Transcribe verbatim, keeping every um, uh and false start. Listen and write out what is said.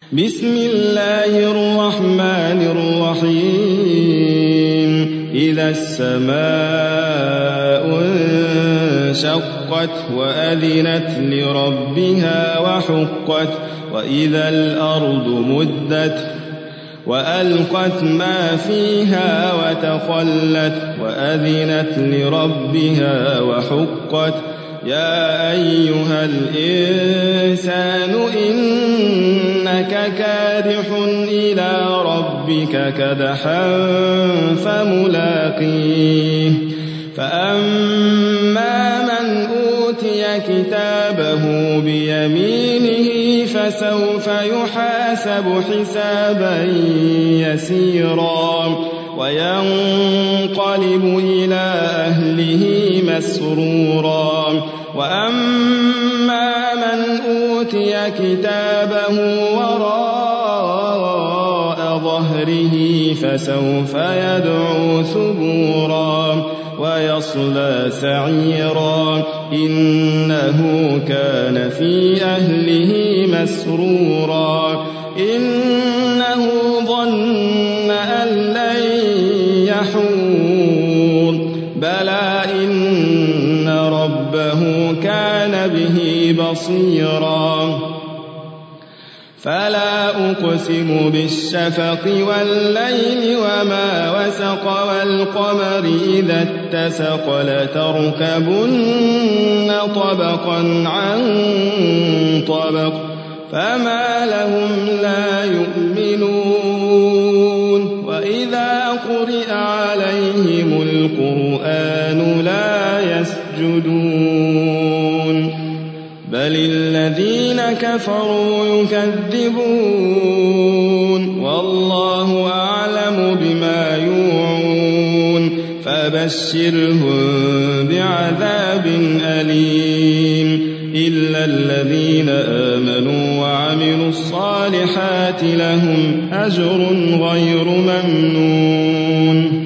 بسم الله الرحمن الرحيم إذا السماء انشقت وأذنت لربها وحقت وإذا الأرض مدت وألقت ما فيها وتخلت وأذنت لربها وحقت يا أيها الإنسان إنك كادح إلى ربك كدحا فملاقيه فأما من أوتي كتابه بيمينه فسوف يحاسب حسابا يسيرا وينقلب إلى أهله مسرورا وأما من أوتي كتابه وراء ظهره فسوف يدعو ثبورا ويصلى سعيرا إنه كان في أهله مسرورا إنه ظن أن لن يحور بلى إن ربه كان به بصيرا فلا أقسم بالشفق والليل وما وسق والقمر إذا اتسق لتركبن طبقا عن طبق فما لهم لا يؤمنون وإذا قرئ عليهم القرآن لا يسجدون بل الذين كفروا يكذبون والله أعلم بما يوعون فبشرهم بعذاب أليم إلا الذين آمنوا وعملوا الصالحات لهم أجر غير ممنون